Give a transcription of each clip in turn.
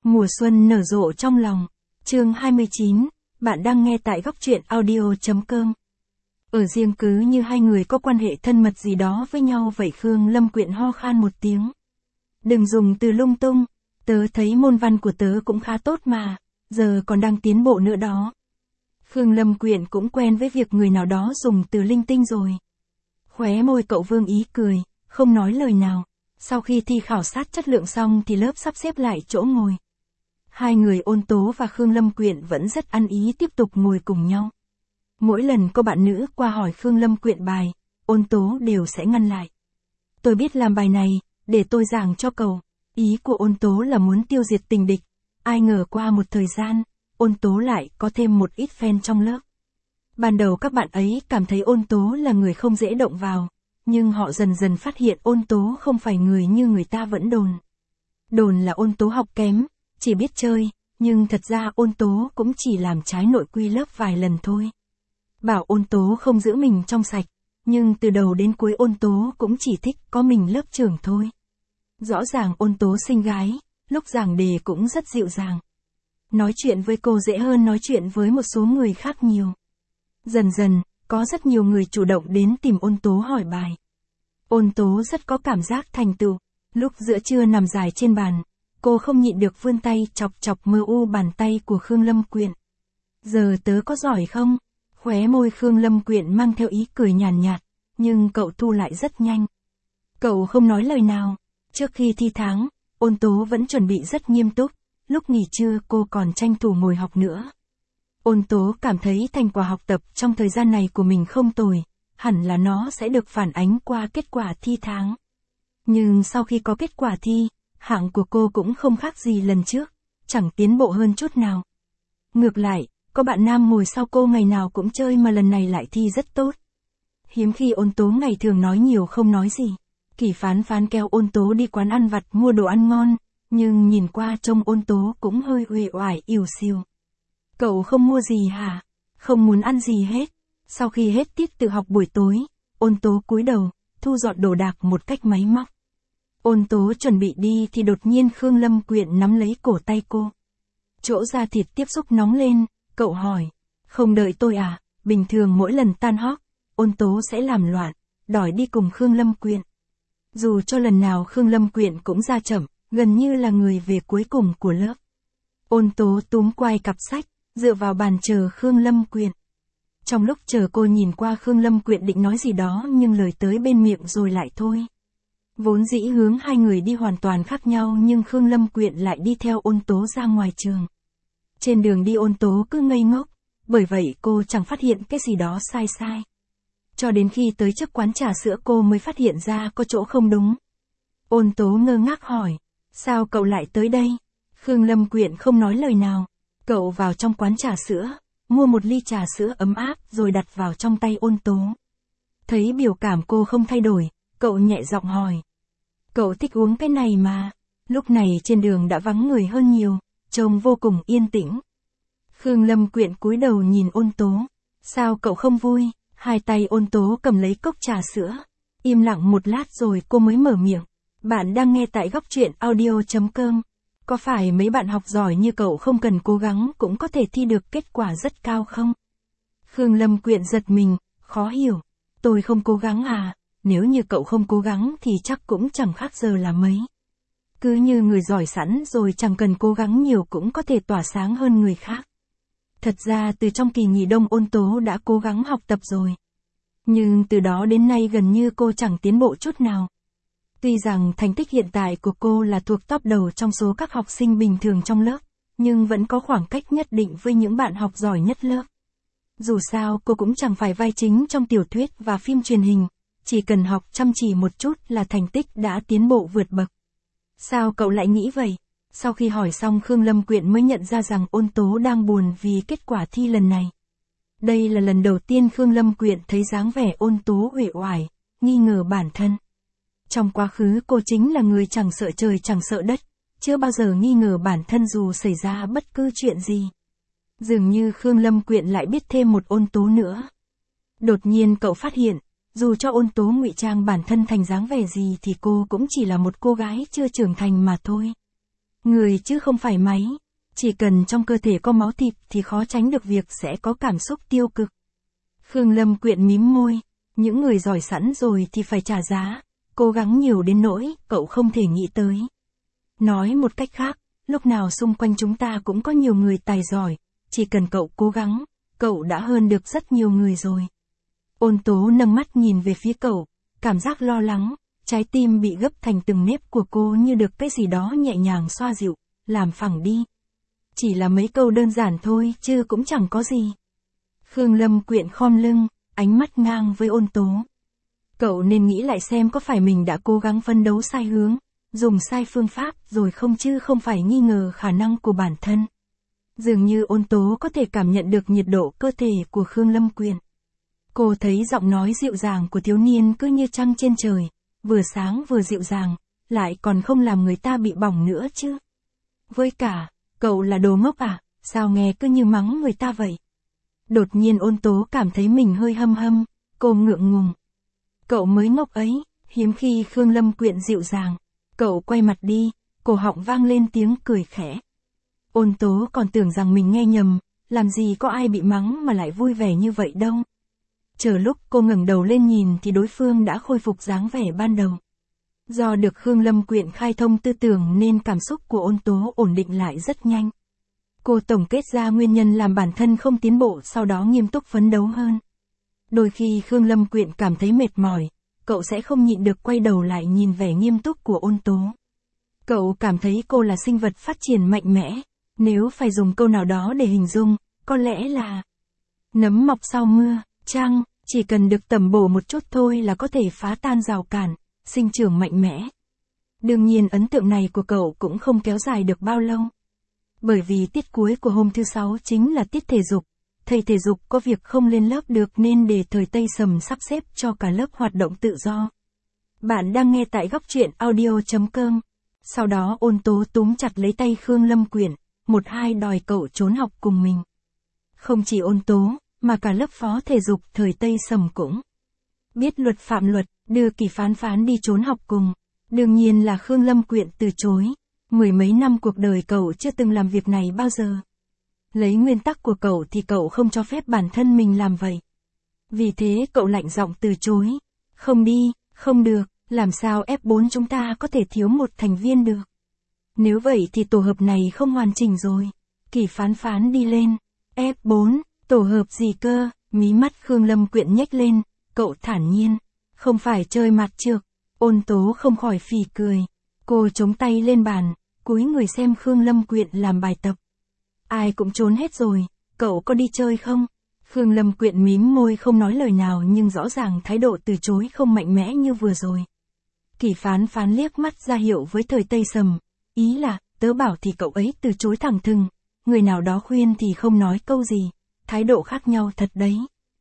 Mùa xuân nở rộ trong lòng. Chương 29, bạn đang nghe tại góc truyện audio.com. Ở riêng cứ như hai người có quan hệ thân mật gì đó với nhau vậy. Khương Lâm Quyện ho khan một tiếng. Đừng dùng từ lung tung, tớ thấy môn văn của tớ cũng khá tốt mà, giờ còn đang tiến bộ nữa đó. Khương Lâm Quyện cũng quen với việc người nào đó dùng từ linh tinh rồi. Khóe môi cậu vương ý cười, không nói lời nào. Sau khi thi khảo sát chất lượng xong thì lớp sắp xếp lại chỗ ngồi. Hai người Ôn Tố và Khương Lâm Quyện vẫn rất ăn ý tiếp tục ngồi cùng nhau. Mỗi lần có bạn nữ qua hỏi Khương Lâm Quyện bài, Ôn Tố đều sẽ ngăn lại. Tôi biết làm bài này, để tôi giảng cho cậu. Ý của Ôn Tố là muốn tiêu diệt tình địch. Ai ngờ qua một thời gian, Ôn Tố lại có thêm một ít fan trong lớp. Ban đầu các bạn ấy cảm thấy Ôn Tố là người không dễ động vào, nhưng họ dần dần phát hiện Ôn Tố không phải người như người ta vẫn đồn. Đồn là Ôn Tố học kém, chỉ biết chơi, nhưng thật ra Ôn Tố cũng chỉ làm trái nội quy lớp vài lần thôi. Bảo Ôn Tố không giữ mình trong sạch, nhưng từ đầu đến cuối Ôn Tố cũng chỉ thích có mình lớp trưởng thôi. Rõ ràng Ôn Tố xinh gái, lúc giảng đề cũng rất dịu dàng. Nói chuyện với cô dễ hơn nói chuyện với một số người khác nhiều. Dần dần, có rất nhiều người chủ động đến tìm Ôn Tố hỏi bài. Ôn Tố rất có cảm giác thành tựu. Lúc giữa trưa nằm dài trên bàn, cô không nhịn được vươn tay chọc chọc mờ u bàn tay của Khương Lâm Quyện. Giờ tớ có giỏi không? Khóe môi Khương Lâm Quyện mang theo ý cười nhàn nhạt, nhưng cậu thu lại rất nhanh. Cậu không nói lời nào. Trước khi thi tháng, Ôn Tố vẫn chuẩn bị rất nghiêm túc, lúc nghỉ trưa cô còn tranh thủ ngồi học nữa. Ôn Tố cảm thấy thành quả học tập trong thời gian này của mình không tồi, hẳn là nó sẽ được phản ánh qua kết quả thi tháng. Nhưng sau khi có kết quả thi, hạng của cô cũng không khác gì lần trước, chẳng tiến bộ hơn chút nào. Ngược lại, có bạn nam ngồi sau cô ngày nào cũng chơi mà lần này lại thi rất tốt. Hiếm khi Ôn Tố ngày thường nói nhiều không nói gì. Kỷ Phán Phán kéo Ôn Tố đi quán ăn vặt mua đồ ăn ngon, nhưng nhìn qua trông Ôn Tố cũng hơi uể oải ỉu xìu. Cậu không mua gì hả? Không muốn ăn gì hết. Sau khi hết tiết tự học buổi tối, Ôn Tố cúi đầu, thu dọn đồ đạc một cách máy móc. Ôn Tố chuẩn bị đi thì đột nhiên Khương Lâm Quyện nắm lấy cổ tay cô. Chỗ da thịt tiếp xúc nóng lên, cậu hỏi, không đợi tôi à? Bình thường mỗi lần tan học, Ôn Tố sẽ làm loạn, đòi đi cùng Khương Lâm Quyện. Dù cho lần nào Khương Lâm Quyện cũng ra chậm, gần như là người về cuối cùng của lớp. Ôn Tố túm quai cặp sách, dựa vào bàn chờ Khương Lâm Quyện. Trong lúc chờ cô nhìn qua Khương Lâm Quyện định nói gì đó nhưng lời tới bên miệng rồi lại thôi. Vốn dĩ hướng hai người đi hoàn toàn khác nhau nhưng Khương Lâm Quyện lại đi theo Ôn Tố ra ngoài trường. Trên đường đi Ôn Tố cứ ngây ngốc, bởi vậy cô chẳng phát hiện cái gì đó sai sai. Cho đến khi tới trước quán trà sữa cô mới phát hiện ra có chỗ không đúng. Ôn Tố ngơ ngác hỏi, sao cậu lại tới đây? Khương Lâm Quyện không nói lời nào. Cậu vào trong quán trà sữa, mua một ly trà sữa ấm áp rồi đặt vào trong tay Ôn Tố. Thấy biểu cảm cô không thay đổi, cậu nhẹ giọng hỏi. Cậu thích uống cái này mà. Lúc này trên đường đã vắng người hơn nhiều, trông vô cùng yên tĩnh. Khương Lâm Quyện cúi đầu nhìn Ôn Tố. Sao cậu không vui? Hai tay Ôn Tố cầm lấy cốc trà sữa. Im lặng một lát rồi cô mới mở miệng. Bạn đang nghe tại góc truyện audio.com. Có phải mấy bạn học giỏi như cậu không cần cố gắng cũng có thể thi được kết quả rất cao không? Khương Lâm Quyện giật mình, khó hiểu. Tôi không cố gắng à? Nếu như cậu không cố gắng thì chắc cũng chẳng khác giờ là mấy. Cứ như người giỏi sẵn rồi chẳng cần cố gắng nhiều cũng có thể tỏa sáng hơn người khác. Thật ra từ trong kỳ nghỉ đông Ôn Tố đã cố gắng học tập rồi. Nhưng từ đó đến nay gần như cô chẳng tiến bộ chút nào. Tuy rằng thành tích hiện tại của cô là thuộc top đầu trong số các học sinh bình thường trong lớp, nhưng vẫn có khoảng cách nhất định với những bạn học giỏi nhất lớp. Dù sao cô cũng chẳng phải vai chính trong tiểu thuyết và phim truyền hình, chỉ cần học chăm chỉ một chút là thành tích đã tiến bộ vượt bậc. Sao cậu lại nghĩ vậy? Sau khi hỏi xong Khương Lâm Quyện mới nhận ra rằng Ôn Tố đang buồn vì kết quả thi lần này. Đây là lần đầu tiên Khương Lâm Quyện thấy dáng vẻ Ôn Tố uể oải, nghi ngờ bản thân. Trong quá khứ cô chính là người chẳng sợ trời chẳng sợ đất, chưa bao giờ nghi ngờ bản thân dù xảy ra bất cứ chuyện gì. Dường như Khương Lâm Quyện lại biết thêm một Ôn Tố nữa. Đột nhiên cậu phát hiện, dù cho Ôn Tố ngụy trang bản thân thành dáng vẻ gì thì cô cũng chỉ là một cô gái chưa trưởng thành mà thôi. Người chứ không phải máy. Chỉ cần trong cơ thể có máu thịt thì khó tránh được việc sẽ có cảm xúc tiêu cực. Khương Lâm Quyện mím môi. Những người giỏi sẵn rồi thì phải trả giá. Cố gắng nhiều đến nỗi cậu không thể nghĩ tới. Nói một cách khác, lúc nào xung quanh chúng ta cũng có nhiều người tài giỏi. Chỉ cần cậu cố gắng, cậu đã hơn được rất nhiều người rồi. Ôn Tố nâng mắt nhìn về phía cậu, cảm giác lo lắng, trái tim bị gấp thành từng nếp của cô như được cái gì đó nhẹ nhàng xoa dịu, làm phẳng đi. Chỉ là mấy câu đơn giản thôi chứ cũng chẳng có gì. Khương Lâm Quyện khom lưng, ánh mắt ngang với Ôn Tố. Cậu nên nghĩ lại xem có phải mình đã cố gắng phấn đấu sai hướng, dùng sai phương pháp rồi không, chứ không phải nghi ngờ khả năng của bản thân. Dường như Ôn Tố có thể cảm nhận được nhiệt độ cơ thể của Khương Lâm Quyện. Cô thấy giọng nói dịu dàng của thiếu niên cứ như trăng trên trời, vừa sáng vừa dịu dàng, lại còn không làm người ta bị bỏng nữa chứ. Với cả, cậu là đồ ngốc à, sao nghe cứ như mắng người ta vậy? Đột nhiên Ôn Tố cảm thấy mình hơi hâm hâm, cô ngượng ngùng. Cậu mới ngốc ấy, hiếm khi Khương Lâm Quyện dịu dàng. Cậu quay mặt đi, cổ họng vang lên tiếng cười khẽ. Ôn Tố còn tưởng rằng mình nghe nhầm, làm gì có ai bị mắng mà lại vui vẻ như vậy đâu. Chờ lúc cô ngẩng đầu lên nhìn thì đối phương đã khôi phục dáng vẻ ban đầu. Do được Khương Lâm Quyện khai thông tư tưởng nên cảm xúc của Ôn Tố ổn định lại rất nhanh. Cô tổng kết ra nguyên nhân làm bản thân không tiến bộ, sau đó nghiêm túc phấn đấu hơn. Đôi khi Khương Lâm Quyện cảm thấy mệt mỏi, cậu sẽ không nhịn được quay đầu lại nhìn vẻ nghiêm túc của Ôn Tố. Cậu cảm thấy cô là sinh vật phát triển mạnh mẽ, nếu phải dùng câu nào đó để hình dung, có lẽ là nấm mọc sau mưa, chăng, chỉ cần được tẩm bổ một chút thôi là có thể phá tan rào cản, sinh trưởng mạnh mẽ. Đương nhiên ấn tượng này của cậu cũng không kéo dài được bao lâu. Bởi vì tiết cuối của hôm thứ 6 chính là tiết thể dục. Thầy thể dục có việc không lên lớp được nên để Thời Tây Sầm sắp xếp cho cả lớp hoạt động tự do. Bạn đang nghe tại góc truyện audio.com. Sau đó Ôn Tố túm chặt lấy tay Khương Lâm Quyện, một hai đòi cậu trốn học cùng mình. Không chỉ Ôn Tố, mà cả lớp phó thể dục Thời Tây Sầm cũng biết luật phạm luật, đưa Kỳ Phán Phán đi trốn học cùng. Đương nhiên là Khương Lâm Quyện từ chối. Mười mấy năm cuộc đời cậu chưa từng làm việc này bao giờ. Lấy nguyên tắc của cậu thì cậu không cho phép bản thân mình làm vậy. Vì thế cậu lạnh giọng từ chối. Không đi, không được, làm sao F4 chúng ta có thể thiếu một thành viên được. Nếu vậy thì tổ hợp này không hoàn chỉnh rồi. Kỳ Phán Phán đi lên. F4, tổ hợp gì cơ? Mí mắt Khương Lâm Quyện nhếch lên, cậu thản nhiên. Không phải chơi mặt trược. Ôn Tố không khỏi phì cười. Cô chống tay lên bàn, cúi người xem Khương Lâm Quyện làm bài tập. Ai cũng trốn hết rồi, cậu có đi chơi không? Khương Lâm Quyện mím môi không nói lời nào, nhưng rõ ràng thái độ từ chối không mạnh mẽ như vừa rồi. Kỳ Phán Phán liếc mắt ra hiệu với Thời Tây Sầm, ý là, tớ bảo thì cậu ấy từ chối thẳng thừng, người nào đó khuyên thì không nói câu gì, thái độ khác nhau thật đấy.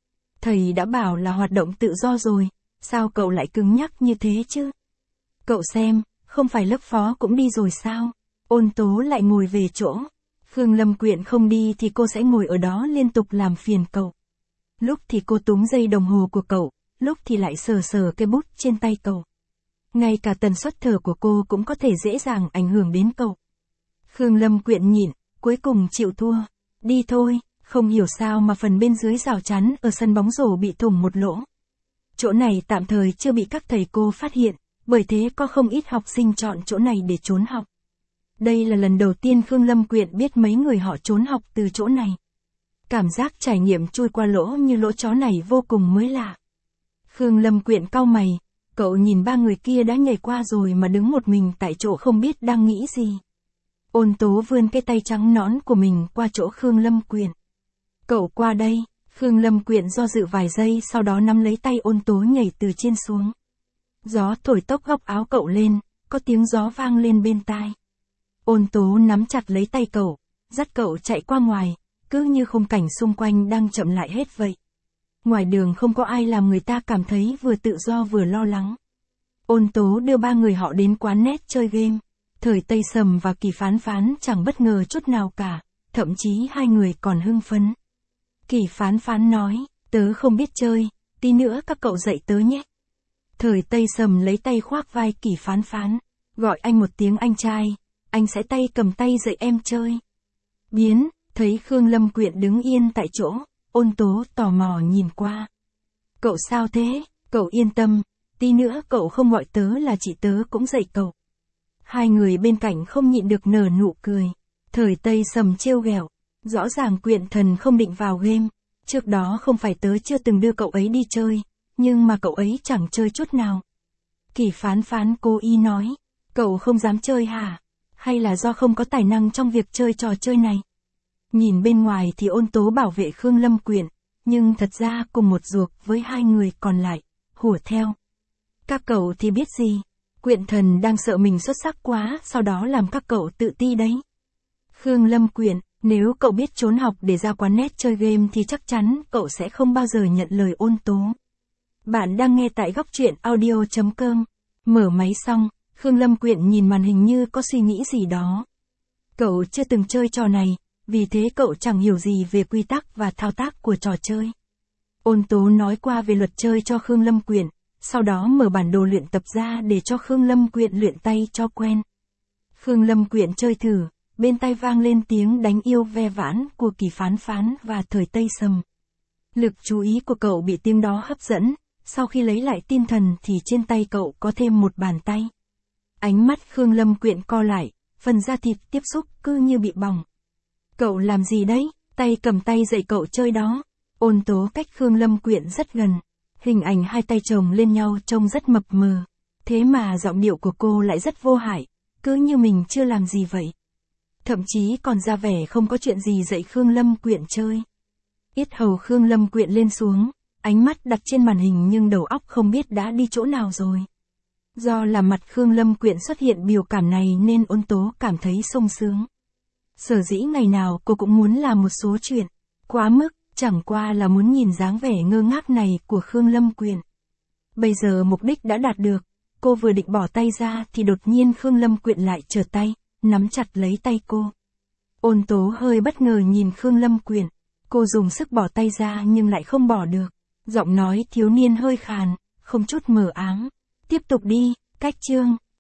Thầy đã bảo là hoạt động tự do rồi, sao cậu lại cứng nhắc như thế chứ? Cậu xem, không phải lớp phó cũng đi rồi sao? Ôn Tố lại ngồi về chỗ. Khương Lâm Quyện không đi thì cô sẽ ngồi ở đó liên tục làm phiền cậu. Lúc thì cô túm dây đồng hồ của cậu, lúc thì lại sờ sờ cái bút trên tay cậu. Ngay cả tần suất thở của cô cũng có thể dễ dàng ảnh hưởng đến cậu. Khương Lâm Quyện nhịn, cuối cùng chịu thua. Đi thôi, không hiểu sao mà phần bên dưới rào chắn ở sân bóng rổ bị thủng một lỗ. Chỗ này tạm thời chưa bị các thầy cô phát hiện, bởi thế có không ít học sinh chọn chỗ này để trốn học. Đây là lần đầu tiên Khương Lâm Quyện biết mấy người họ trốn học từ chỗ này. Cảm giác trải nghiệm chui qua lỗ như lỗ chó này vô cùng mới lạ. Khương Lâm Quyện cau mày, cậu nhìn ba người kia đã nhảy qua rồi mà đứng một mình tại chỗ không biết đang nghĩ gì. Ôn Tố vươn cái tay trắng nõn của mình qua chỗ Khương Lâm Quyện. Cậu qua đây. Khương Lâm Quyện do dự vài giây, sau đó nắm lấy tay Ôn Tố nhảy từ trên xuống. Gió thổi tóc góc áo cậu lên, có tiếng gió vang lên bên tai. Ôn Tố nắm chặt lấy tay cậu, dắt cậu chạy qua ngoài, cứ như khung cảnh xung quanh đang chậm lại hết vậy. Ngoài đường không có ai làm người ta cảm thấy vừa tự do vừa lo lắng. Ôn Tố đưa ba người họ đến quán net chơi game. Thời Tây Sầm và Kỳ Phán Phán chẳng bất ngờ chút nào cả, thậm chí hai người còn hưng phấn. Kỳ Phán Phán nói, tớ không biết chơi, tí nữa các cậu dạy tớ nhé. Thời Tây Sầm lấy tay khoác vai Kỳ Phán Phán, gọi anh một tiếng anh trai, anh sẽ tay cầm tay dạy em chơi. Biến, thấy Khương Lâm Quyện đứng yên tại chỗ, Ôn Tố tò mò nhìn qua. Cậu sao thế, cậu yên tâm, tí nữa cậu không gọi tớ là chị tớ cũng dạy cậu. Hai người bên cạnh không nhịn được nở nụ cười. Thời Tây Sầm trêu ghẹo, rõ ràng Quyện Thần không định vào game. Trước đó không phải tớ chưa từng đưa cậu ấy đi chơi, nhưng mà cậu ấy chẳng chơi chút nào. Kỳ Phán Phán cố ý nói, cậu không dám chơi hả? Hay là do không có tài năng trong việc chơi trò chơi này? Nhìn bên ngoài thì Ôn Tố bảo vệ Khương Lâm Quyện, nhưng thật ra cùng một ruột với hai người còn lại, hùa theo. Các cậu thì biết gì? Quyện Thần đang sợ mình xuất sắc quá, sau đó làm các cậu tự ti đấy. Khương Lâm Quyện, nếu cậu biết trốn học để ra quán net chơi game thì chắc chắn cậu sẽ không bao giờ nhận lời Ôn Tố. Bạn đang nghe tại góc truyện audio.com. Mở máy xong, Khương Lâm Quyện nhìn màn hình như có suy nghĩ gì đó. Cậu chưa từng chơi trò này, vì thế cậu chẳng hiểu gì về quy tắc và thao tác của trò chơi. Ôn Tố nói qua về luật chơi cho Khương Lâm Quyện, sau đó mở bản đồ luyện tập ra để cho Khương Lâm Quyện luyện tay cho quen. Khương Lâm Quyện chơi thử, bên tai vang lên tiếng đánh yêu ve vãn của Kỳ Phán Phán và Thời Tây Sầm. Lực chú ý của cậu bị tiếng đó hấp dẫn, sau khi lấy lại tinh thần thì trên tay cậu có thêm một bàn tay. Ánh mắt Khương Lâm Quyện co lại, phần da thịt tiếp xúc cứ như bị bỏng. Cậu làm gì đấy, tay cầm tay dạy cậu chơi đó. Ôn Tố cách Khương Lâm Quyện rất gần. Hình ảnh hai tay chồng lên nhau trông rất mập mờ. Thế mà giọng điệu của cô lại rất vô hại, cứ như mình chưa làm gì vậy. Thậm chí còn ra vẻ không có chuyện gì dạy Khương Lâm Quyện chơi. Yết hầu Khương Lâm Quyện lên xuống, ánh mắt đặt trên màn hình nhưng đầu óc không biết đã đi chỗ nào rồi. Do là mặt Khương Lâm Quyện xuất hiện biểu cảm này nên Ôn Tố cảm thấy sung sướng. Sở dĩ ngày nào cô cũng muốn làm một số chuyện, quá mức, chẳng qua là muốn nhìn dáng vẻ ngơ ngác này của Khương Lâm Quyện. Bây giờ mục đích đã đạt được, cô vừa định bỏ tay ra thì đột nhiên Khương Lâm Quyện lại trở tay, nắm chặt lấy tay cô. Ôn Tố hơi bất ngờ nhìn Khương Lâm Quyện, cô dùng sức bỏ tay ra nhưng lại không bỏ được. Giọng nói thiếu niên hơi khàn, không chút mờ ám. Tiếp tục đi, cách chương.